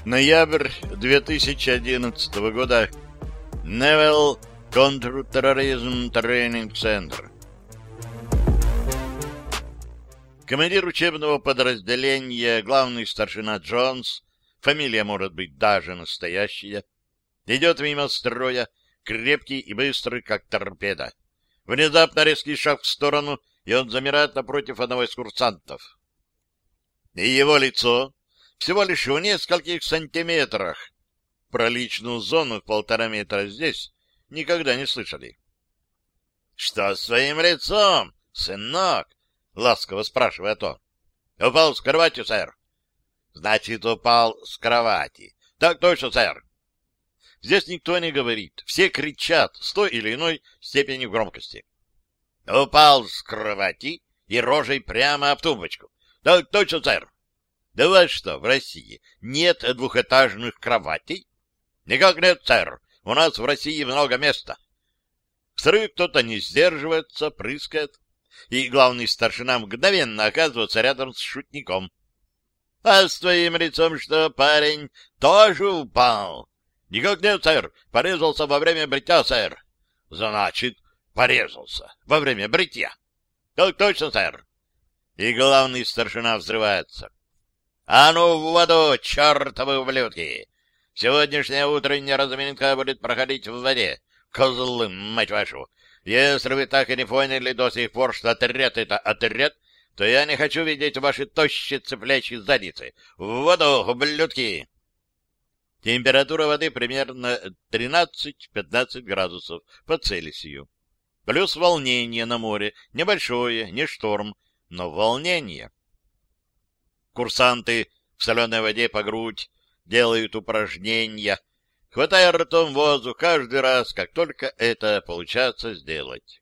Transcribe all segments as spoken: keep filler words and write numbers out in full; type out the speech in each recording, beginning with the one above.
Ноябрь две тысячи одиннадцатого года. Naval Counterterrorism Training Center. Командир учебного подразделения, главный старшина Джонс, фамилия может быть даже настоящая, идет мимо строя, крепкий и быстрый, как торпеда. Внезапно резкий шаг в сторону, и он замирает напротив одного из курсантов. И его лицо всего лишь в нескольких сантиметрах. Про личную зону в полтора метра здесь никогда не слышали. — Что с своим лицом, сынок? — ласково спрашивает он. — Упал с кровати, сэр. — Значит, упал с кровати. — Так точно, сэр. Здесь никто не говорит. Все кричат с той или иной степенью громкости. — Упал с кровати и рожей прямо об тумбочку. — Так точно, сэр. — Да у вас что, в России нет двухэтажных кроватей? — Никак нет, сэр. У нас в России много места. Второй кто-то не сдерживается, прыскает, и главный старшина мгновенно оказывается рядом с шутником. — А с твоим лицом что, парень, тоже упал? — Никак нет, сэр. Порезался во время бритья, сэр. — Значит, порезался во время бритья. — Так точно, сэр. И главный старшина взрывается. — А ну в воду, чертовы ублюдки! Сегодняшняя утренняя разминка будет проходить в воде. Козлы, мать вашу! Если вы так и не поняли до сих пор, что отряд — это отряд, то я не хочу видеть ваши тощие цыплячьи задницы. В воду, ублюдки! Температура воды примерно тринадцать-пятнадцать градусов по Цельсию. Плюс волнение на море. Небольшое, не шторм, но волнение. Курсанты в соленой воде по грудь делают упражнения, хватая ртом воздух каждый раз, как только это получается сделать.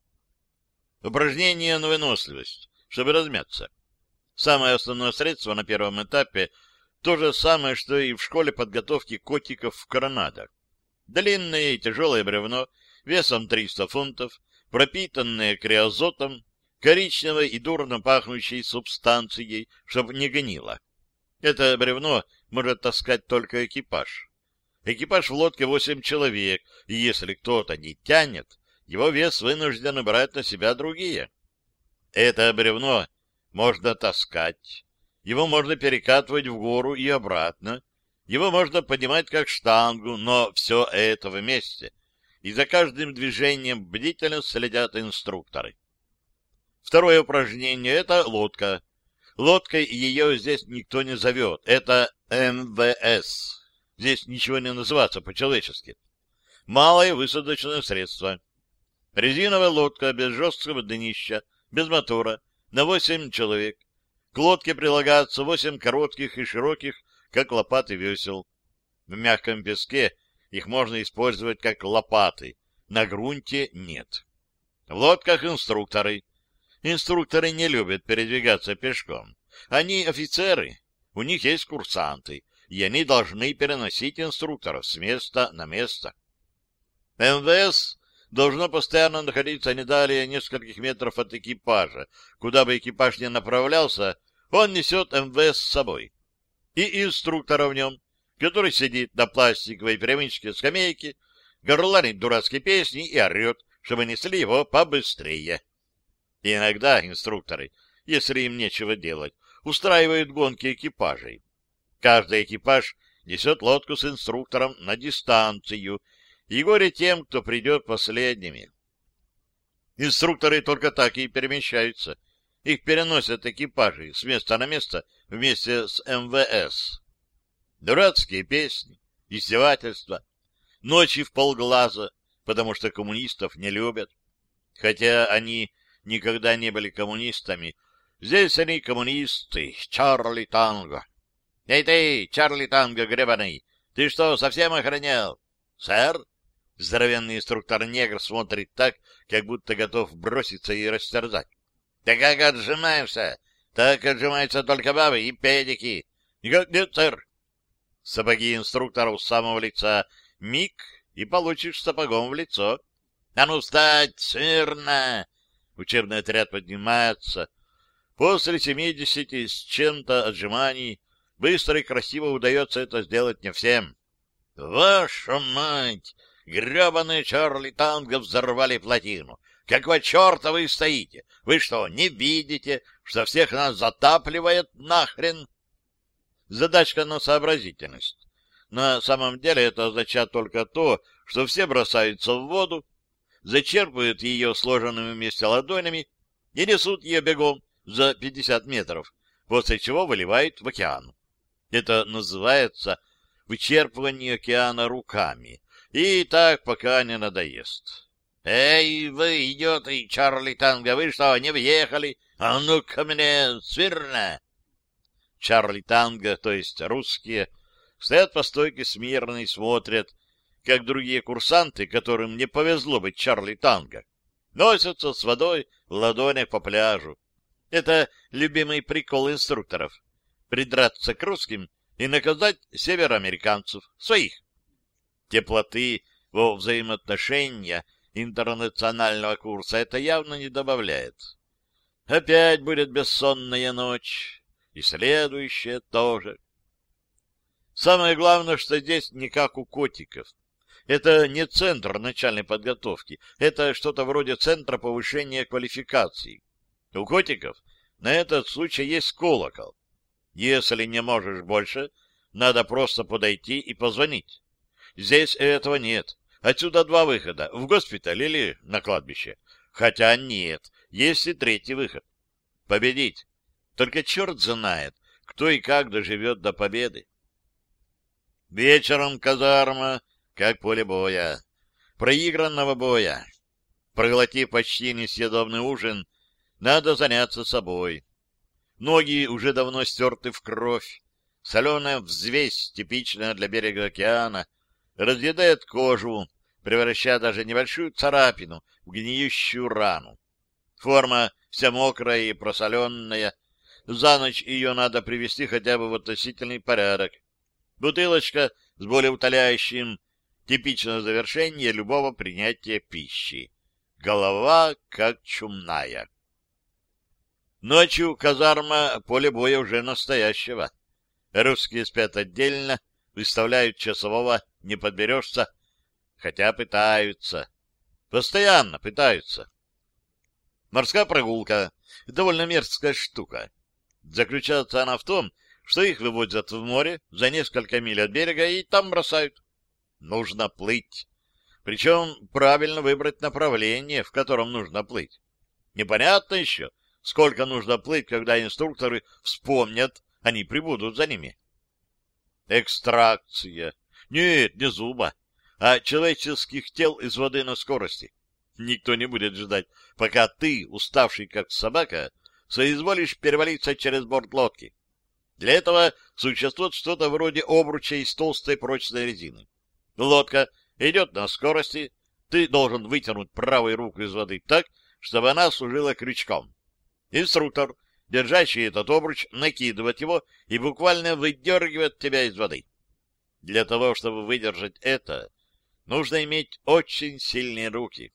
Упражнение на выносливость, чтобы размяться. Самое основное средство на первом этапе — то же самое, что и в школе подготовки котиков в коронадах. Длинное и тяжелое бревно весом триста фунтов, пропитанное криозотом, коричневой и дурно пахнущей субстанцией, чтобы не гнило. Это бревно может таскать только экипаж. Экипаж в лодке восемь человек, и если кто-то не тянет, его вес вынуждены брать на себя другие. Это бревно можно таскать, его можно перекатывать в гору и обратно, его можно поднимать как штангу, но все это вместе, и за каждым движением бдительно следят инструкторы. Второе упражнение — это лодка. Лодкой ее здесь никто не зовет. Это эм вэ эс. Здесь ничего не называется по-человечески. Малое высадочное средство. Резиновая лодка без жесткого днища, без мотора, на восемь человек. К лодке прилагаются восемь коротких и широких, как лопаты, весел. В мягком песке их можно использовать как лопаты, на грунте нет. В лодках инструкторы. Инструкторы не любят передвигаться пешком. Они офицеры, у них есть курсанты, и они должны переносить инструкторов с места на место. эм вэ эс должно постоянно находиться не далее нескольких метров от экипажа. Куда бы экипаж ни направлялся, он несет эм вэ эс с собой. И инструктора в нем, который сидит на пластиковой привычке скамейке, горланит дурацкие песни и орет, чтобы несли его побыстрее. И иногда инструкторы, если им нечего делать, устраивают гонки экипажей. Каждый экипаж несет лодку с инструктором на дистанцию, и горе тем, кто придет последними. Инструкторы только так и перемещаются. Их переносят экипажи с места на место вместе с эм вэ эс. Дурацкие песни, издевательства, ночи в полглаза, потому что коммунистов не любят. Хотя они никогда не были коммунистами. Здесь они коммунисты, Чарли Танго. Эй ты, Чарли Танго гребаный, ты что, совсем охранял? Сэр? Здоровенный инструктор-негр смотрит так, как будто готов броситься и растерзать. Ты как отжимаешься? Так отжимаются только бабы и педики. Никак нет, сэр. Сапоги инструктора у самого лица. Миг, и получишь сапогом в лицо. А ну встать, смирно! Учебный отряд поднимается. После семидесяти с чем-то отжиманий быстро и красиво удается это сделать не всем. Ваша мать! Гребаные Чарли Танго взорвали плотину. Какого черта вы стоите? Вы что, не видите, что всех нас затапливает нахрен? Задачка на сообразительность. На самом деле это означает только то, что все бросаются в воду, зачерпывают ее сложенными вместе ладонями и несут ее бегом за пятьдесят метров, после чего выливают в океан. Это называется вычерпывание океана руками. И так, пока не надоест. «Эй, вы, идиоты, Чарли Танго, вы что, не въехали? А ну-ка мне, смирно!» Чарли Танго, то есть русские, стоят по стойке смирно и смотрят, как другие курсанты, которым не повезло быть Чарли Танго, носятся с водой в ладонях по пляжу. Это любимый прикол инструкторов — придраться к русским и наказать североамериканцев, своих. Теплоты во взаимоотношения интернационального курса это явно не добавляет. Опять будет бессонная ночь, и следующая тоже. Самое главное, что здесь не как у котиков. Это не центр начальной подготовки, это что-то вроде центра повышения квалификации. У котиков на этот случай есть колокол. Если не можешь больше, надо просто подойти и позвонить. Здесь этого нет. Отсюда два выхода — в госпиталь или на кладбище. Хотя нет, есть и третий выход — победить. Только черт знает, кто и как доживет до победы. Вечером казарма, как поле боя. Проигранного боя. Проглотив почти несъедобный ужин, надо заняться собой. Ноги уже давно стерты в кровь. Соленая взвесь, типичная для берега океана, разъедает кожу, превращая даже небольшую царапину в гниющую рану. Форма вся мокрая и просоленная. За ночь ее надо привести хотя бы в относительный порядок. Бутылочка с болеутоляющим — типичное завершение любого принятия пищи. Голова как чумная. Ночью казарма — поле боя уже настоящего. Русские спят отдельно, выставляют часового, не подберешься, хотя пытаются. Постоянно пытаются. Морская прогулка — довольно мерзкая штука. Заключается она в том, что их вывозят в море за несколько миль от берега и там бросают. Нужно плыть. Причем правильно выбрать направление, в котором нужно плыть. Непонятно еще, сколько нужно плыть, когда инструкторы вспомнят, они прибудут за ними. Экстракция. Нет, не зуба, а человеческих тел из воды на скорости. Никто не будет ждать, пока ты, уставший как собака, соизволишь перевалиться через борт лодки. Для этого существует что-то вроде обруча из толстой прочной резины. Лодка идет на скорости, ты должен вытянуть правую руку из воды так, чтобы она служила крючком. Инструктор, держащий этот обруч, накидывает его и буквально выдергивает тебя из воды. Для того, чтобы выдержать это, нужно иметь очень сильные руки.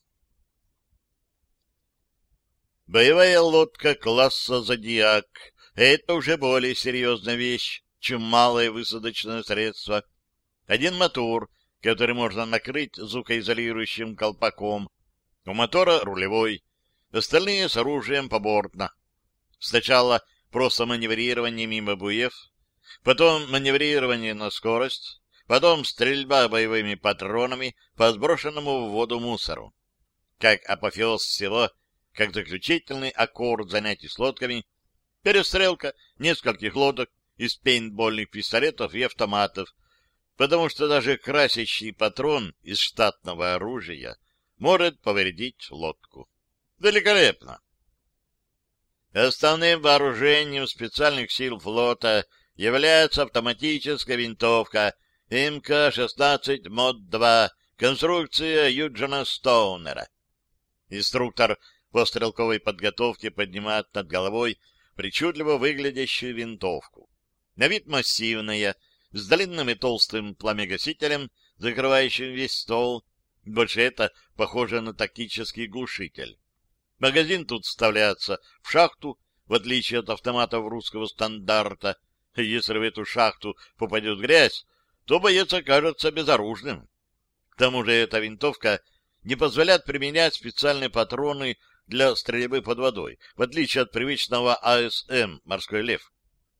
Боевая лодка класса «Зодиак» — это уже более серьезная вещь, чем малое высадочное средство. Один мотор, который можно накрыть звукоизолирующим колпаком. У мотора рулевой, остальные с оружием побортно. Сначала просто маневрирование мимо буев, потом маневрирование на скорость, потом стрельба боевыми патронами по сброшенному в воду мусору. Как апофеоз всего, как заключительный аккорд занятий с лодками, перестрелка нескольких лодок из пейнтбольных пистолетов и автоматов, потому что даже красящий патрон из штатного оружия может повредить лодку. Великолепно! Основным вооружением специальных сил флота является автоматическая винтовка эм ка шестнадцать мод два, конструкция Юджина Стоунера. Инструктор по стрелковой подготовке поднимает над головой причудливо выглядящую винтовку. На вид массивная, с длинным и толстым пламегасителем, закрывающим весь ствол. Больше это похоже на тактический глушитель. Магазин тут вставляется в шахту, в отличие от автоматов русского стандарта. Если в эту шахту попадет грязь, то боец окажется безоружным. К тому же эта винтовка не позволяет применять специальные патроны для стрельбы под водой, в отличие от привычного АСМ «Морской лев».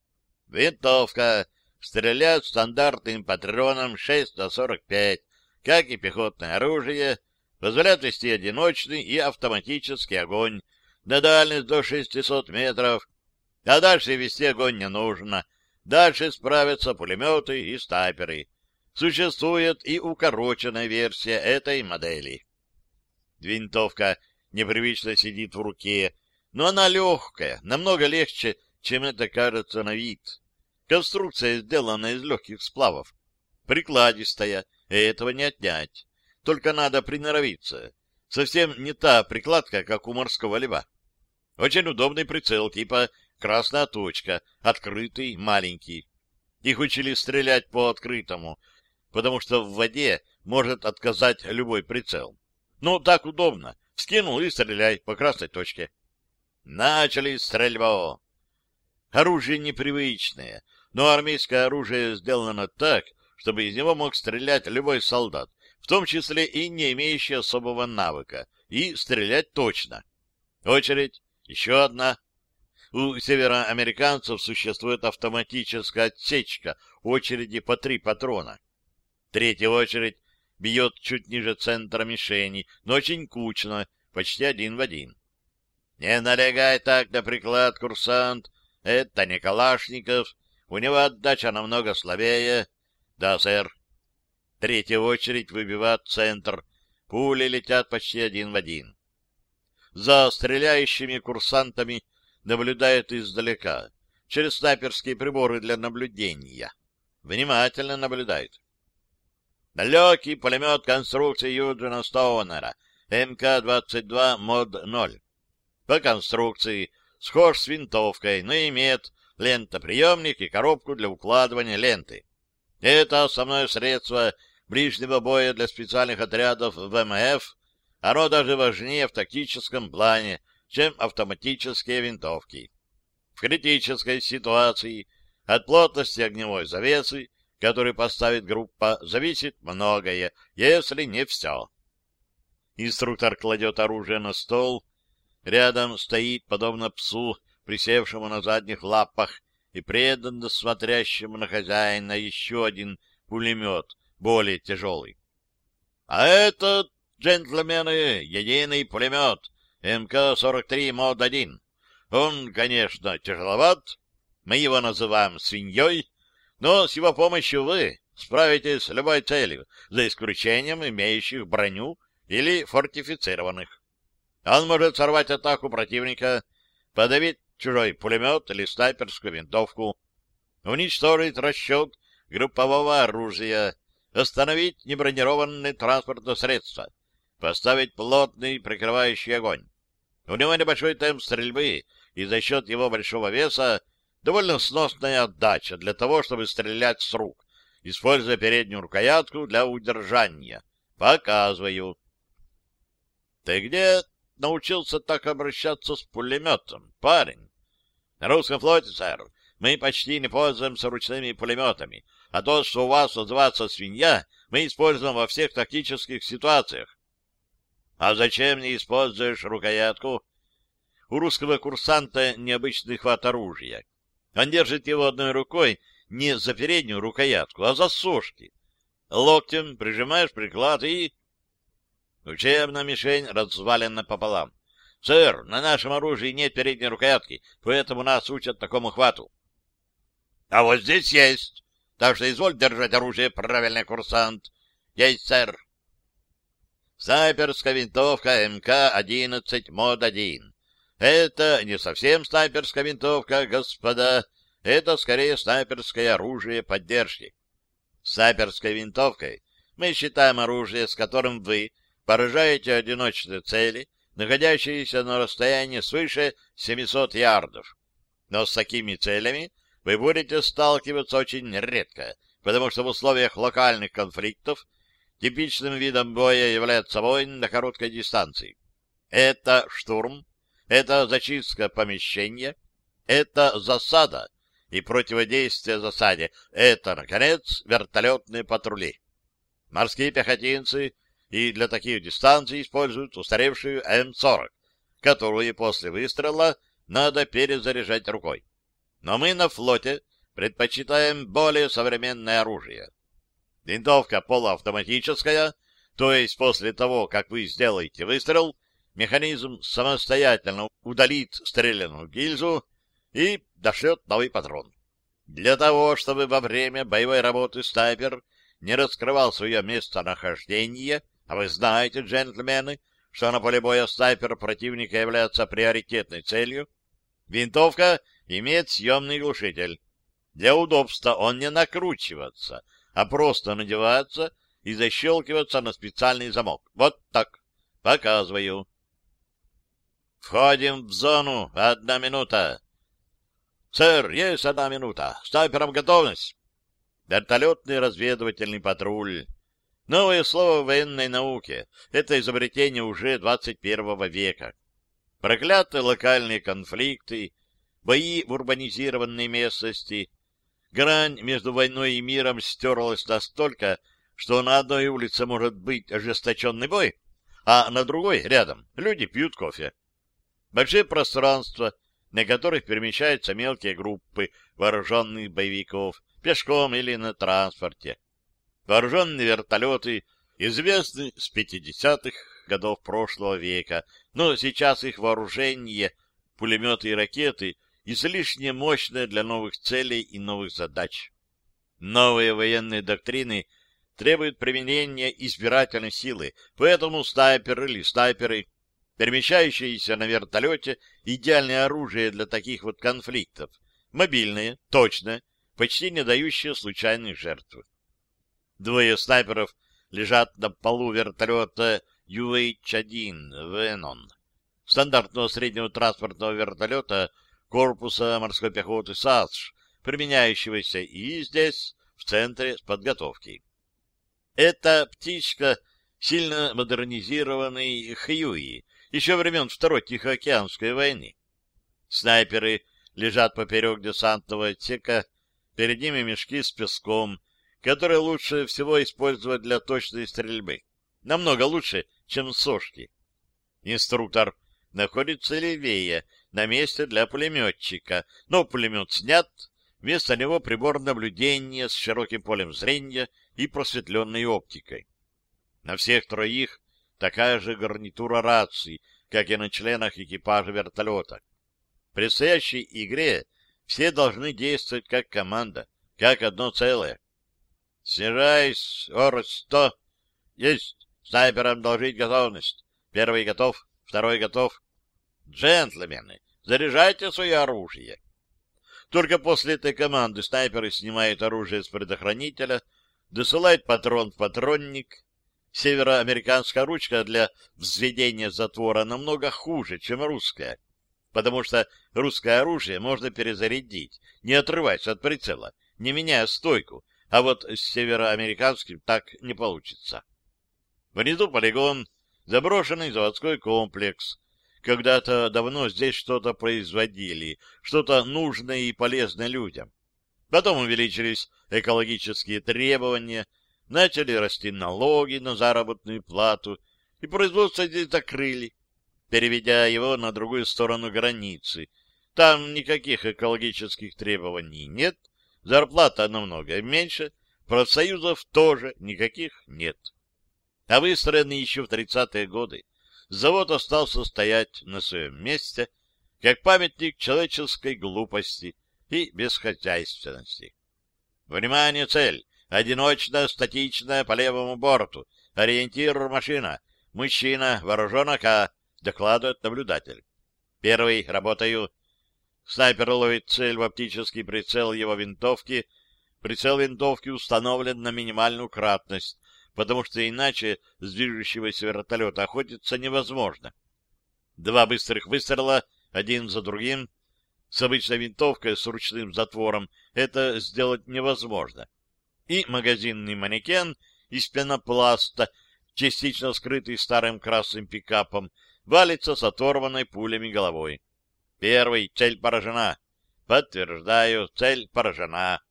Винтовка стреляет стандартным патроном шесть на сорок пять, как и пехотное оружие, позволяет вести одиночный и автоматический огонь на дальность до шестисот метров, а дальше вести огонь не нужно. Дальше справятся пулеметы и снайперы. Существует и укороченная версия этой модели. Винтовка непривычно сидит в руке, но она легкая, намного легче, чем это кажется на вид. Конструкция сделана из легких сплавов, прикладистая, и этого не отнять. Только надо приноровиться. Совсем не та прикладка, как у морского льва. Очень удобный прицел, типа «красная точка», открытый, маленький. Их учили стрелять по открытому, потому что в воде может отказать любой прицел. Ну, так удобно. Вскинул и стреляй по красной точке. Начали стрельбу. Оружие непривычное, но армейское оружие сделано так, чтобы из него мог стрелять любой солдат, в том числе и не имеющий особого навыка, и стрелять точно. Очередь, еще одна. У североамериканцев существует автоматическая отсечка очереди по три патрона. Третья очередь бьет чуть ниже центра мишени, но очень кучно, почти один в один. Не налегай так на приклад, курсант. Это не Калашников. У него отдача намного слабее. Да, сэр. Третья очередь выбивает центр. Пули летят почти один в один. За стреляющими курсантами наблюдает издалека, через снайперские приборы для наблюдения. Внимательно наблюдает. Далекий пулемет конструкции Юджина Стоунера эм ка двадцать два мод ноль. По конструкции схож с винтовкой, но имеет лентоприемник и коробку для укладывания ленты. Это основное средство ближнего боя для специальных отрядов ВМФ. Оно даже важнее в тактическом плане, чем автоматические винтовки. В критической ситуации от плотности огневой завесы, которую поставит группа, зависит многое, если не все. Инструктор кладет оружие на стол. Рядом стоит, подобно псу, присевшему на задних лапах и преданно смотрящему на хозяина, еще один пулемет, более тяжелый. А этот, джентльмены, единый пулемет эм ка сорок три мод один. Он, конечно, тяжеловат, мы его называем свиньей, но с его помощью вы справитесь с любой целью, за исключением имеющих броню или фортифицированных. Он может сорвать атаку противника, подавить чужой пулемет или снайперскую винтовку, уничтожить расчет группового оружия, остановить небронированные транспортные средства, поставить плотный прикрывающий огонь. У него небольшой темп стрельбы, и за счет его большого веса довольно сносная отдача для того, чтобы стрелять с рук, используя переднюю рукоятку для удержания. Показываю. Ты где научился так обращаться с пулеметом, парень? На русском флоте, сэр, мы почти не пользуемся ручными пулеметами, а то, что у вас называется свинья, мы используем во всех тактических ситуациях. А зачем не используешь рукоятку? У русского курсанта необычный хват оружия. Он держит его одной рукой не за переднюю рукоятку, а за сошки. Локтем прижимаешь приклад и... Учебная мишень развалена пополам. Сэр, на нашем оружии нет передней рукоятки, поэтому нас учат такому хвату. А вот здесь есть. Так что изволь держать оружие, правильный курсант. Есть, сэр. Снайперская винтовка эм ка одиннадцать мод один. Это не совсем снайперская винтовка, господа. Это скорее снайперское оружие поддержки. Снайперской винтовкой мы считаем оружие, с которым вы поражаете одиночные цели, находящиеся на расстоянии свыше семисот ярдов. Но с такими целями вы будете сталкиваться очень редко, потому что в условиях локальных конфликтов типичным видом боя является войн на короткой дистанции. Это штурм, это зачистка помещения, это засада и противодействия засаде — это, наконец, вертолетные патрули. Морские пехотинцы и для таких дистанций используют устаревшую эм сорок, которую после выстрела надо перезаряжать рукой. Но мы на флоте предпочитаем более современное оружие. Винтовка полуавтоматическая, то есть после того, как вы сделаете выстрел, механизм самостоятельно удалит стрелянную гильзу и дошлет новый патрон. Для того, чтобы во время боевой работы снайпер не раскрывал свое местонахождение, а вы знаете, джентльмены, что на поле боя снайпер противника является приоритетной целью, винтовка имеет съемный глушитель. Для удобства он не накручивается, а просто надевается и защелкивается на специальный замок. Вот так. Показываю. Входим в зону. Одна минута. Сэр, есть одна минута. Снайперам готовность. Вертолетный разведывательный патруль. Новое слово в военной науке. Это изобретение уже двадцать первого века. Проклятые локальные конфликты, бои в урбанизированной местности. Грань между войной и миром стерлась настолько, что на одной улице может быть ожесточенный бой, а на другой, рядом, люди пьют кофе. Большие пространства, на которых перемещаются мелкие группы вооруженных боевиков, пешком или на транспорте. Вооруженные вертолеты известны с пятидесятых годов прошлого века, но сейчас их вооружение, пулеметы и ракеты излишне мощное для новых целей и новых задач. Новые военные доктрины требуют применения избирательной силы, поэтому снайпер или снайперы, перемещающиеся на вертолете, идеальное оружие для таких вот конфликтов, мобильное, точное, почти не дающее случайных жертв. Двое снайперов лежат на полу вертолета ю эйч один «Венон», стандартного среднего транспортного вертолета корпуса морской пехоты САСШ, применяющегося и здесь, в центре подготовки. Эта птичка сильно модернизированный Хьюи, еще времен Второй Тихоокеанской войны. Снайперы лежат поперек десантного отсека, перед ними мешки с песком, которые лучше всего использовать для точной стрельбы. Намного лучше, чем сошки. Инструктор находится левее, на месте для пулеметчика, но пулемет снят, вместо него прибор наблюдения с широким полем зрения и просветленной оптикой. На всех троих такая же гарнитура раций, как и на членах экипажа вертолета. В предстоящей игре все должны действовать как команда, как одно целое. Снижаясь, ор сто. Есть. Снайперам доложить готовность. Первый готов, второй готов. Джентльмены, заряжайте свое оружие. Только после этой команды снайперы снимают оружие с предохранителя, досылают патрон в патронник. Североамериканская ручка для взведения затвора намного хуже, чем русская, потому что русское оружие можно перезарядить, не отрываясь от прицела, не меняя стойку, а вот с североамериканским так не получится. Внизу полигон, заброшенный заводской комплекс. Когда-то давно здесь что-то производили, что-то нужное и полезное людям. Потом увеличились экологические требования, начали расти налоги на заработную плату, и производство здесь закрыли, переведя его на другую сторону границы. Там никаких экологических требований нет, зарплата намного меньше, профсоюзов тоже никаких нет. А выстроенный еще в тридцатые годы, завод остался стоять на своем месте, как памятник человеческой глупости и бесхозяйственности. Внимание, цель! Одиночная, статичная, по левому борту. Ориентир машина. Мужчина, вооружен АК, докладывает наблюдатель. Первый, работаю. Снайпер ловит цель в оптический прицел его винтовки. Прицел винтовки установлен на минимальную кратность, потому что иначе с движущегося вертолета охотиться невозможно. Два быстрых выстрела, один за другим. С обычной винтовкой с ручным затвором это сделать невозможно. И магазинный манекен из пенопласта, частично скрытый старым красным пикапом, валится с оторванной пулями головой. Первый, цель поражена. Подтверждаю, цель поражена.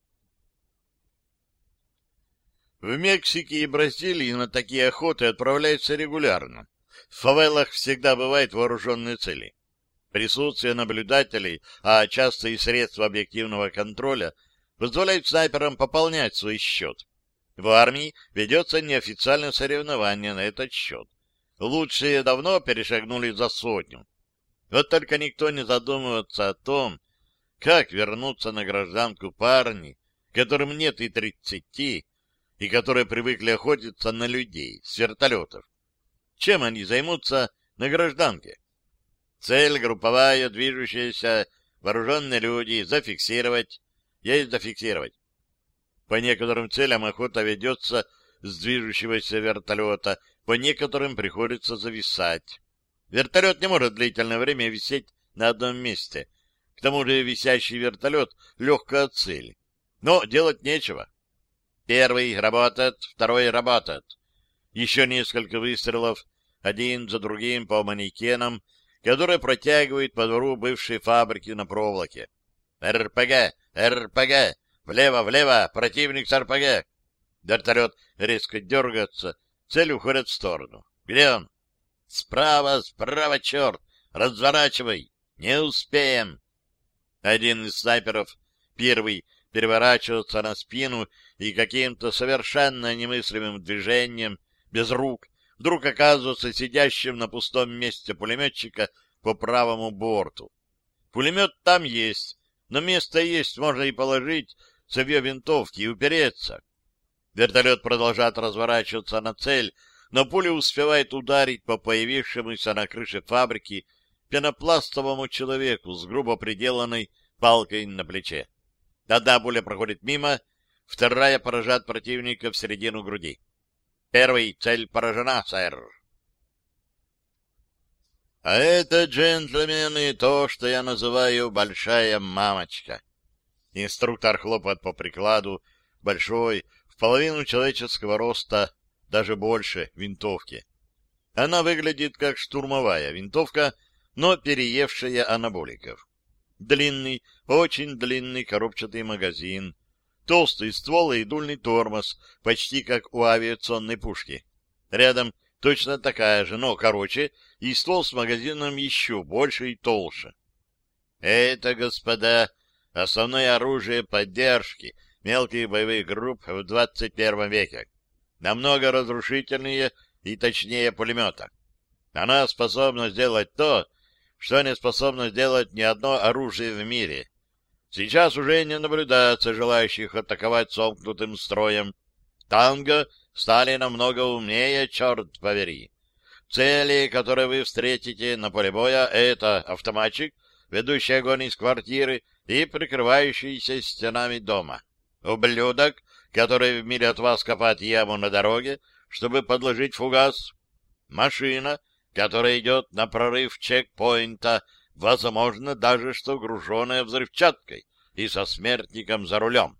В Мексике и Бразилии на такие охоты отправляются регулярно. В фавелах всегда бывают вооруженные цели. Присутствие наблюдателей, а часто и средства объективного контроля, позволяют снайперам пополнять свой счет. В армии ведется неофициальное соревнование на этот счет. Лучшие давно перешагнули за сотню. Вот только никто не задумывается о том, как вернуться на гражданку парни, которым нет и тридцати, и которые привыкли охотиться на людей с вертолетов. Чем они займутся на гражданке? Цель групповая, движущаяся, вооруженные люди, зафиксировать, есть зафиксировать. По некоторым целям охота ведется с движущегося вертолета, по некоторым приходится зависать. Вертолет не может длительное время висеть на одном месте. К тому же висящий вертолет — легкая цель. Но делать нечего. Первый работает, второй работает. Еще несколько выстрелов, один за другим по манекенам, которые протягивают по двору бывшей фабрики на проволоке. РПГ! РПГ! Влево, влево! Противник с РПГ! Вертолет резко дергается, цель уходит в сторону. Где он? Справа, справа, черт! Разворачивай! Не успеем! Один из снайперов, первый, переворачивается на спину и каким-то совершенно немыслимым движением, без рук, вдруг оказывается сидящим на пустом месте пулеметчика по правому борту. Пулемет там есть, но место есть, можно и положить цевье винтовки и упереться. Вертолет продолжает разворачиваться на цель, но пуля успевает ударить по появившемуся на крыше фабрики пенопластовому человеку с грубо приделанной палкой на плече. Одна пуля проходит мимо, вторая поражает противника в середину груди. Первый, цель поражена, сэр. А это, джентльмены, то, что я называю большая мамочка. Инструктор хлопает по прикладу большой, в половину человеческого роста, даже больше, винтовки. Она выглядит как штурмовая винтовка, но переевшая анаболиков. Длинный, очень длинный коробчатый магазин, толстый ствол и дульный тормоз, почти как у авиационной пушки. Рядом точно такая же, но короче, и ствол с магазином еще больше и толще. Это, господа, основное оружие поддержки мелких боевых групп в двадцать первом веке. Намного разрушительнее и точнее пулемета. Она способна сделать то, что не способно сделать ни одно оружие в мире. Сейчас уже не наблюдается желающих атаковать сомкнутым строем. Танго стали намного умнее, черт побери. Цели, которые вы встретите на поле боя, это автоматчик, ведущий огонь из квартиры и прикрывающийся стенами дома. Ублюдок, который в миле от вас копает яму на дороге, чтобы подложить фугас. Машина, которая идет на прорыв чекпоинта, возможно, даже что груженная взрывчаткой и со смертником за рулем.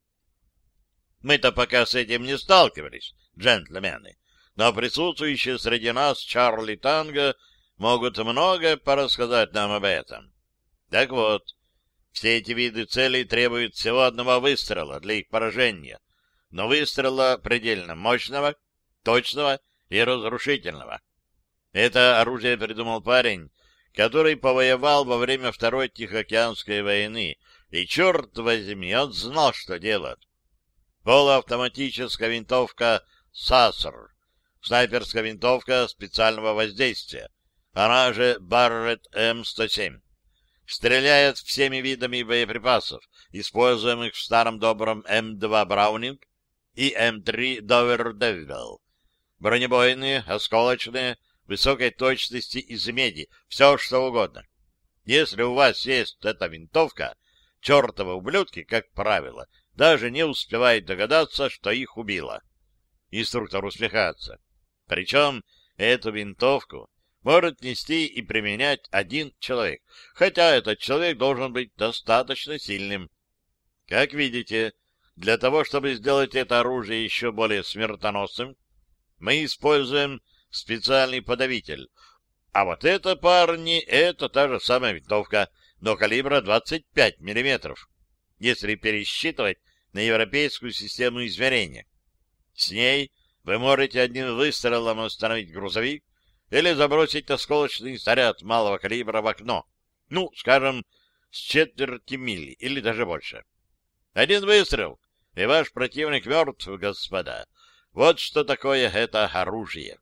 Мы-то пока с этим не сталкивались, джентльмены, но присутствующие среди нас Чарли Танго могут многое порассказать нам об этом. Так вот, все эти виды целей требуют всего одного выстрела для их поражения, но выстрела предельно мощного, точного и разрушительного. Это оружие придумал парень, который повоевал во время Второй Тихоокеанской войны, и, черт возьми, он знал, что делать. Полуавтоматическая винтовка «Сассер», снайперская винтовка специального воздействия, она же Барретт эм сто семь. Стреляет всеми видами боеприпасов, используемых в старом добром эм два Браунинг и эм три Довердевил. Бронебойные, осколочные, высокой точности из меди, все что угодно. Если у вас есть эта винтовка, чертовы ублюдки, как правило, даже не успевают догадаться, что их убило. Инструктор усмехается. Причем эту винтовку может нести и применять один человек, хотя этот человек должен быть достаточно сильным. Как видите, для того, чтобы сделать это оружие еще более смертоносным, мы используем специальный подавитель. А вот это, парни, это та же самая винтовка, но калибра двадцать пять миллиметров, если пересчитывать на европейскую систему измерения. С ней вы можете одним выстрелом остановить грузовик или забросить осколочный снаряд малого калибра в окно, ну, скажем, с четверти мили или даже больше. Один выстрел, и ваш противник мертв, господа. Вот что такое это оружие.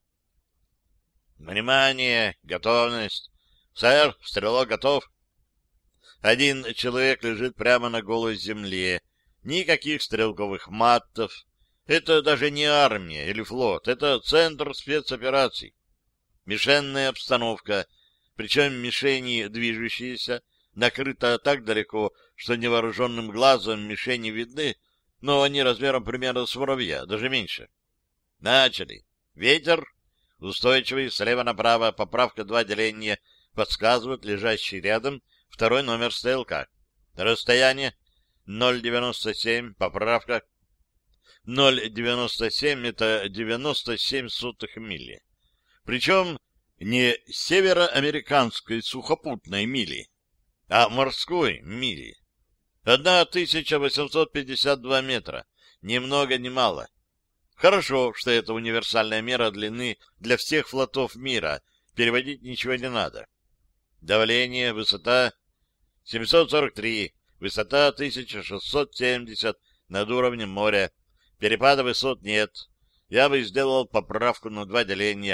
Внимание, готовность. Сэр, стрелок готов. Один человек лежит прямо на голой земле. Никаких стрелковых маттов. Это даже не армия или флот, это центр спецопераций. Мишенная обстановка, причем мишени движущиеся, накрыта так далеко, что невооруженным глазом мишени видны, но они размером примерно с муравья, даже меньше. Начали. Ветер. Устойчивый, слева направо, поправка два деления, подсказывает лежащий рядом второй номер стрелка. Расстояние ноль девяносто семь, поправка. ноль девяносто семь — это девяносто семь сотых мили. Причем не североамериканской сухопутной мили, а морской мили. тысяча восемьсот пятьдесят два метра, ни много ни мало. Хорошо, что это универсальная мера длины для всех флотов мира, переводить ничего не надо. Давление, высота семьсот сорок три, высота тысяча шестьсот семьдесят над уровнем моря, перепада высот нет. Я бы сделал поправку на два деления.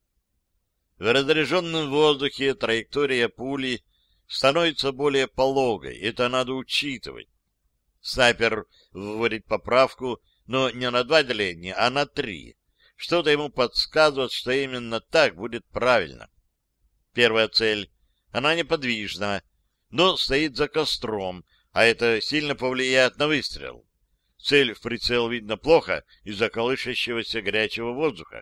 В разряженном воздухе траектория пули становится более пологой, это надо учитывать. Снайпер вводит поправку, но не на два деления, а на три. Что-то ему подсказывает, что именно так будет правильно. Первая цель. Она неподвижна, но стоит за костром, а это сильно повлияет на выстрел. Цель в прицел видно плохо из-за колышащегося горячего воздуха.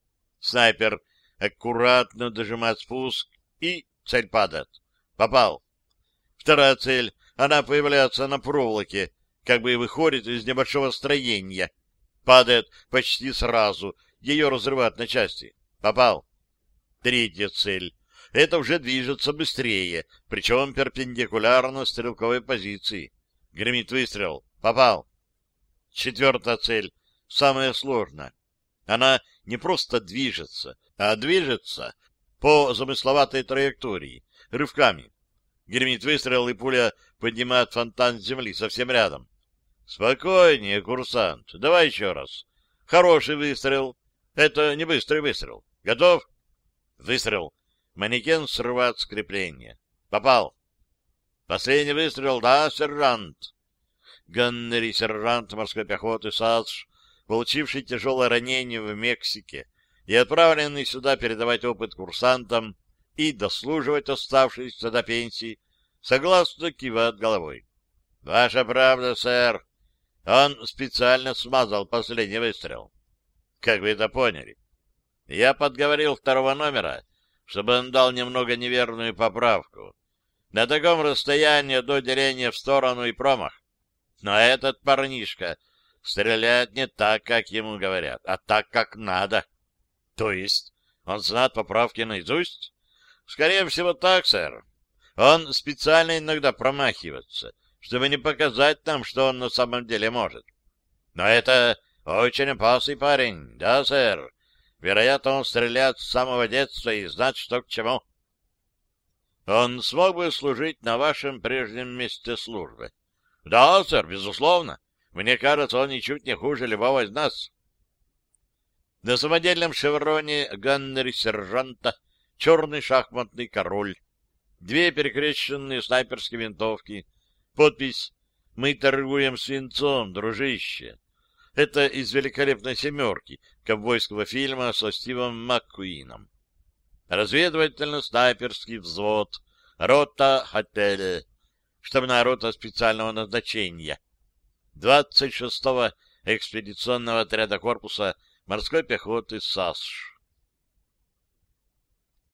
Снайпер аккуратно дожимает спуск, и цель падает. Попал. Вторая цель. Она появляется на проволоке, как бы выходит из небольшого строения. Падает почти сразу. Ее разрывают на части. Попал. Третья цель. Это уже движется быстрее, причем перпендикулярно стрелковой позиции. Гремит выстрел. Попал. Четвертая цель. Самая сложная. Она не просто движется, а движется по замысловатой траектории, рывками. Гремит выстрел, и пуля поднимает фонтан земли совсем рядом. Спокойнее, курсант. Давай еще раз. Хороший выстрел. Это не быстрый выстрел. Готов? Выстрел. Манекен срывает скрепление. Попал. Последний выстрел. Да, сержант. Ганнери, сержант морской пехоты САСШ, получивший тяжелое ранение в Мексике и отправленный сюда передавать опыт курсантам и дослуживать оставшиеся до пенсии, согласно кивает головой. — Ваша правда, сэр. Он специально смазал последний выстрел. — Как вы это поняли? Я подговорил второго номера, чтобы он дал немного неверную поправку. На таком расстоянии до деления в сторону и промах. Но этот парнишка стреляет не так, как ему говорят, а так, как надо. То есть он знает поправки наизусть? Скорее всего, так, сэр. Он специально иногда промахивается, чтобы не показать нам, что он на самом деле может. Но это очень опасный парень, да, сэр? Вероятно, он стреляет с самого детства и знает, что к чему. Он смог бы служить на вашем прежнем месте службы? Да, сэр, безусловно. Мне кажется, он ничуть не хуже любого из нас. На самодельном шевроне ганнери-сержанта черный шахматный король, две перекрещенные снайперские винтовки, подпись «Мы торгуем свинцом, дружище». Это из «Великолепной семерки» ковбойского фильма со Стивом МакКуином. Разведывательно-снайперский взвод, рота «Отеля», штабная рота специального назначения, двадцать шестого экспедиционного отряда корпуса морской пехоты САСШ.